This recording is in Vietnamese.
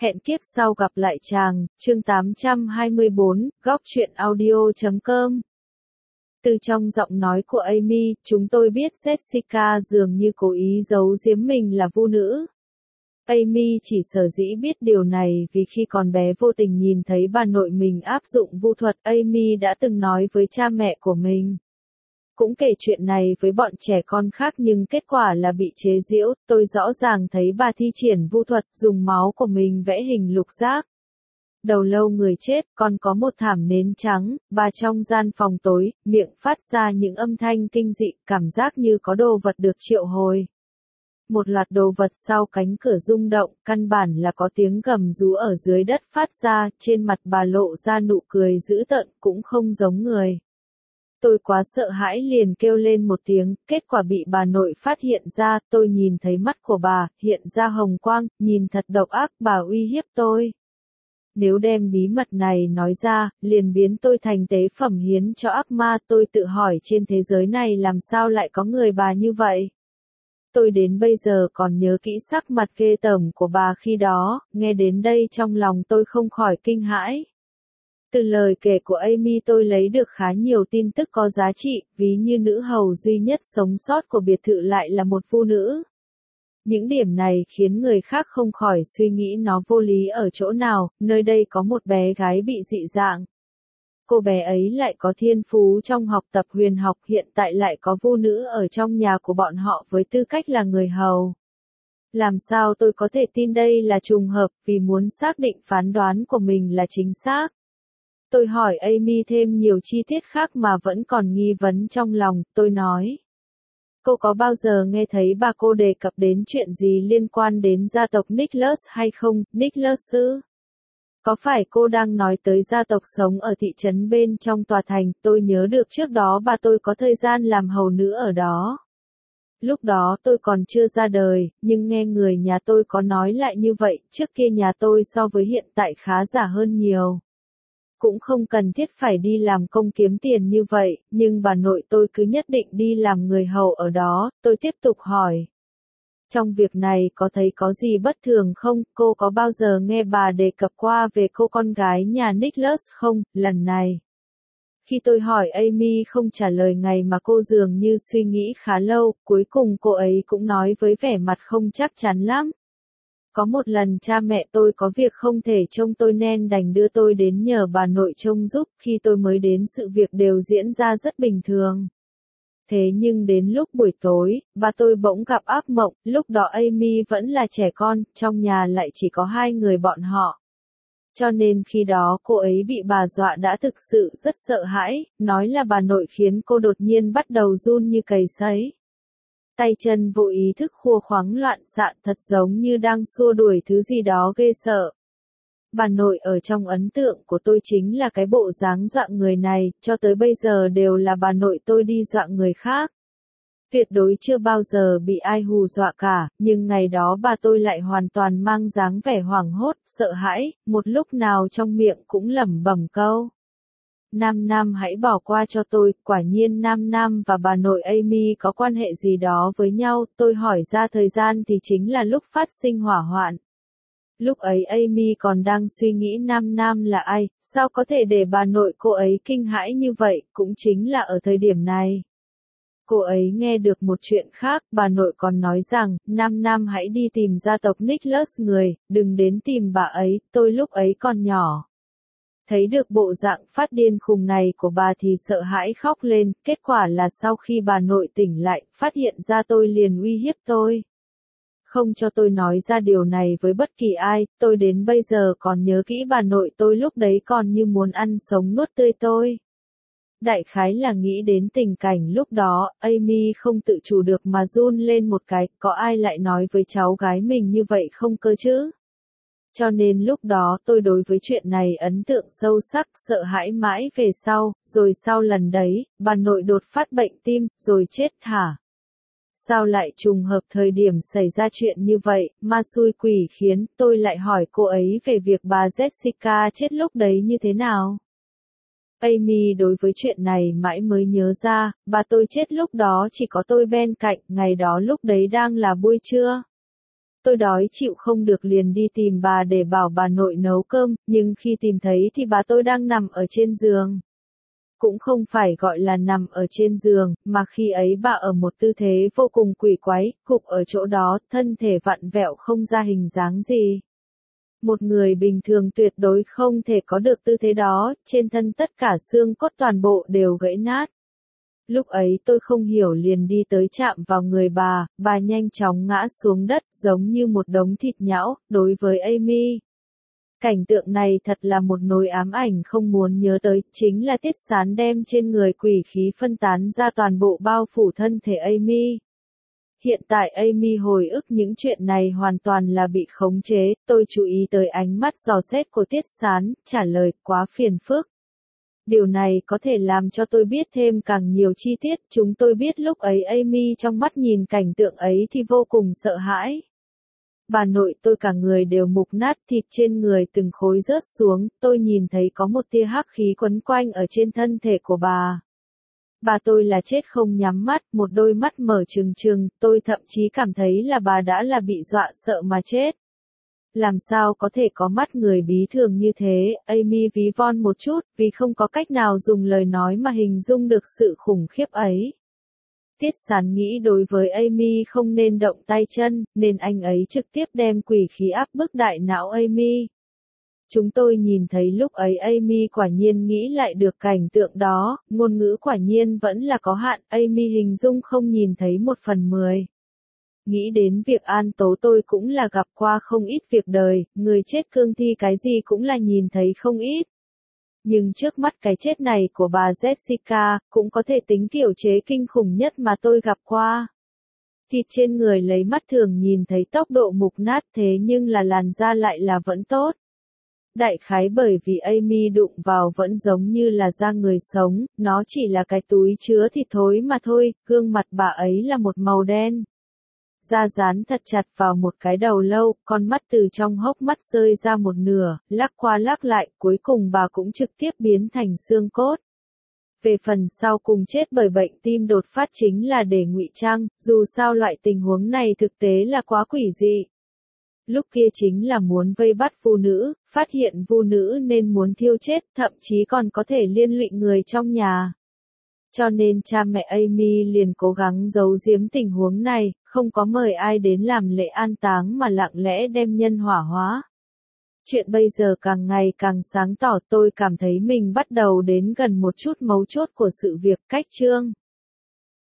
Hẹn kiếp sau gặp lại chàng, chương 824, góc truyện audio.com. Từ trong giọng nói của Amy, chúng tôi biết Jessica dường như cố ý giấu giếm mình là vu nữ. Amy chỉ sở dĩ biết điều này vì khi còn bé vô tình nhìn thấy bà nội mình áp dụng vu thuật. Amy đã từng nói với cha mẹ của mình. Cũng kể chuyện này với bọn trẻ con khác nhưng kết quả là bị chế giễu. Tôi rõ ràng thấy bà thi triển vu thuật, dùng máu của mình vẽ hình lục giác. Đầu lâu người chết, còn có một thảm nến trắng, bà trong gian phòng tối, miệng phát ra những âm thanh kinh dị, cảm giác như có đồ vật được triệu hồi. Một loạt đồ vật sau cánh cửa rung động, căn bản là có tiếng gầm rú ở dưới đất phát ra, trên mặt bà lộ ra nụ cười dữ tợn, cũng không giống người. Tôi quá sợ hãi liền kêu lên một tiếng, kết quả bị bà nội phát hiện ra, tôi nhìn thấy mắt của bà, hiện ra hồng quang, nhìn thật độc ác, bà uy hiếp tôi. Nếu đem bí mật này nói ra, liền biến tôi thành tế phẩm hiến cho ác ma. Tôi tự hỏi trên thế giới này làm sao lại có người bà như vậy. Tôi đến bây giờ còn nhớ kỹ sắc mặt ghê tởm của bà khi đó, nghe đến đây trong lòng tôi không khỏi kinh hãi. Từ lời kể của Amy tôi lấy được khá nhiều tin tức có giá trị, ví như nữ hầu duy nhất sống sót của biệt thự lại là một vu nữ. Những điểm này khiến người khác không khỏi suy nghĩ nó vô lý ở chỗ nào, nơi đây có một bé gái bị dị dạng. Cô bé ấy lại có thiên phú trong học tập huyền học, hiện tại lại có vu nữ ở trong nhà của bọn họ với tư cách là người hầu. Làm sao tôi có thể tin đây là trùng hợp, vì muốn xác định phán đoán của mình là chính xác. Tôi hỏi Amy thêm nhiều chi tiết khác mà vẫn còn nghi vấn trong lòng. Tôi nói, cô có bao giờ nghe thấy bà cô đề cập đến chuyện gì liên quan đến gia tộc Nicholas hay không? Nicholas ư? Có phải cô đang nói tới gia tộc sống ở thị trấn bên trong tòa thành? Tôi nhớ được trước đó bà tôi có thời gian làm hầu nữ ở đó. Lúc đó tôi còn chưa ra đời, nhưng nghe người nhà tôi có nói lại như vậy. Trước kia nhà tôi so với hiện tại khá giả hơn nhiều. Cũng không cần thiết phải đi làm công kiếm tiền như vậy, nhưng bà nội tôi cứ nhất định đi làm người hầu ở đó. Tôi tiếp tục hỏi. Trong việc này có thấy có gì bất thường không? Cô có bao giờ nghe bà đề cập qua về cô con gái nhà Nicholas không? Lần này, khi tôi hỏi Amy không trả lời ngày mà cô dường như suy nghĩ khá lâu, cuối cùng cô ấy cũng nói với vẻ mặt không chắc chắn lắm. Có một lần cha mẹ tôi có việc không thể trông tôi nên đành đưa tôi đến nhờ bà nội trông giúp. Khi tôi mới đến sự việc đều diễn ra rất bình thường. Thế nhưng đến lúc buổi tối, bà tôi bỗng gặp ác mộng. Lúc đó Amy vẫn là trẻ con, trong nhà lại chỉ có hai người bọn họ. Cho nên khi đó cô ấy bị bà dọa đã thực sự rất sợ hãi, nói là bà nội khiến cô đột nhiên bắt đầu run như cầy sấy. Tay chân vô ý thức khua khoắng loạn xạ, thật giống như đang xua đuổi thứ gì đó ghê sợ. Bà nội ở trong ấn tượng của tôi chính là cái bộ dáng dọa người này, cho tới bây giờ đều là bà nội tôi đi dọa người khác. Tuyệt đối chưa bao giờ bị ai hù dọa cả, nhưng ngày đó bà tôi lại hoàn toàn mang dáng vẻ hoảng hốt, sợ hãi, một lúc nào trong miệng cũng lẩm bẩm câu. Nam Nam hãy bỏ qua cho tôi. Quả nhiên Nam Nam và bà nội Amy có quan hệ gì đó với nhau. Tôi hỏi ra thời gian thì chính là lúc phát sinh hỏa hoạn. Lúc ấy Amy còn đang suy nghĩ Nam Nam là ai, sao có thể để bà nội cô ấy kinh hãi như vậy, cũng chính là ở thời điểm này. Cô ấy nghe được một chuyện khác, bà nội còn nói rằng, Nam Nam hãy đi tìm gia tộc Nicholas người, đừng đến tìm bà ấy. Tôi lúc ấy còn nhỏ. Thấy được bộ dạng phát điên khùng này của bà thì sợ hãi khóc lên. Kết quả là sau khi bà nội tỉnh lại, phát hiện ra tôi liền uy hiếp tôi. Không cho tôi nói ra điều này với bất kỳ ai. Tôi đến bây giờ còn nhớ kỹ bà nội tôi lúc đấy còn như muốn ăn sống nuốt tươi tôi. Đại khái là nghĩ đến tình cảnh lúc đó, Amy không tự chủ được mà run lên một cái. Có ai lại nói với cháu gái mình như vậy không cơ chứ? Cho nên lúc đó tôi đối với chuyện này ấn tượng sâu sắc, sợ hãi mãi về sau, rồi sau lần đấy, bà nội đột phát bệnh tim, rồi chết hả? Sao lại trùng hợp thời điểm xảy ra chuyện như vậy, ma xui quỷ khiến. Tôi lại hỏi cô ấy về việc bà Jessica chết lúc đấy như thế nào. Amy đối với chuyện này mãi mới nhớ ra, bà tôi chết lúc đó chỉ có tôi bên cạnh, ngày đó lúc đấy đang là buổi trưa. Tôi đói chịu không được liền đi tìm bà để bảo bà nội nấu cơm, nhưng khi tìm thấy thì bà tôi đang nằm ở trên giường. Cũng không phải gọi là nằm ở trên giường, mà khi ấy bà ở một tư thế vô cùng quỷ quái, gục ở chỗ đó, thân thể vặn vẹo không ra hình dáng gì. Một người bình thường tuyệt đối không thể có được tư thế đó, trên thân tất cả xương cốt toàn bộ đều gãy nát. Lúc ấy tôi không hiểu liền đi tới chạm vào người bà nhanh chóng ngã xuống đất giống như một đống thịt nhão, đối với Amy. Cảnh tượng này thật là một nỗi ám ảnh không muốn nhớ tới, chính là Tiết Sán đem trên người quỷ khí phân tán ra toàn bộ bao phủ thân thể Amy. Hiện tại Amy hồi ức những chuyện này hoàn toàn là bị khống chế, tôi chú ý tới ánh mắt dò xét của Tiết Sán, trả lời quá phiền phức. Điều này có thể làm cho tôi biết thêm càng nhiều chi tiết, chúng tôi biết lúc ấy Amy trong mắt nhìn cảnh tượng ấy thì vô cùng sợ hãi. Bà nội tôi cả người đều mục nát, thịt trên người từng khối rớt xuống, tôi nhìn thấy có một tia hắc khí quấn quanh ở trên thân thể của bà. Bà tôi là chết không nhắm mắt, một đôi mắt mở trừng trừng, tôi thậm chí cảm thấy là bà đã là bị dọa sợ mà chết. Làm sao có thể có mắt người bí thường như thế, Amy ví von một chút, vì không có cách nào dùng lời nói mà hình dung được sự khủng khiếp ấy. Tiết Sán nghĩ đối với Amy không nên động tay chân, nên anh ấy trực tiếp đem quỷ khí áp bức đại não Amy. Chúng tôi nhìn thấy lúc ấy Amy quả nhiên nghĩ lại được cảnh tượng đó, ngôn ngữ quả nhiên vẫn là có hạn, Amy hình dung không nhìn thấy 1/10. Nghĩ đến việc An Tố tôi cũng là gặp qua không ít việc đời, người chết cương thi cái gì cũng là nhìn thấy không ít. Nhưng trước mắt cái chết này của bà Jessica, cũng có thể tính kiểu chế kinh khủng nhất mà tôi gặp qua. Thịt trên người lấy mắt thường nhìn thấy tốc độ mục nát thế nhưng là làn da lại là vẫn tốt. Đại khái bởi vì Amy đụng vào vẫn giống như là da người sống, nó chỉ là cái túi chứa thịt thối mà thôi, gương mặt bà ấy là một màu đen. Da dán thật chặt vào một cái đầu lâu, con mắt từ trong hốc mắt rơi ra một nửa, lắc qua lắc lại, cuối cùng bà cũng trực tiếp biến thành xương cốt. Về phần sau cùng chết bởi bệnh tim đột phát chính là để ngụy trang, dù sao loại tình huống này thực tế là quá quỷ dị. Lúc kia chính là muốn vây bắt vu nữ, phát hiện vu nữ nên muốn thiêu chết, thậm chí còn có thể liên lụy người trong nhà. Cho nên cha mẹ Amy liền cố gắng giấu giếm tình huống này, không có mời ai đến làm lễ an táng mà lặng lẽ đem nhân hỏa hóa. Chuyện bây giờ càng ngày càng sáng tỏ, tôi cảm thấy mình bắt đầu đến gần một chút mấu chốt của sự việc. Cách chương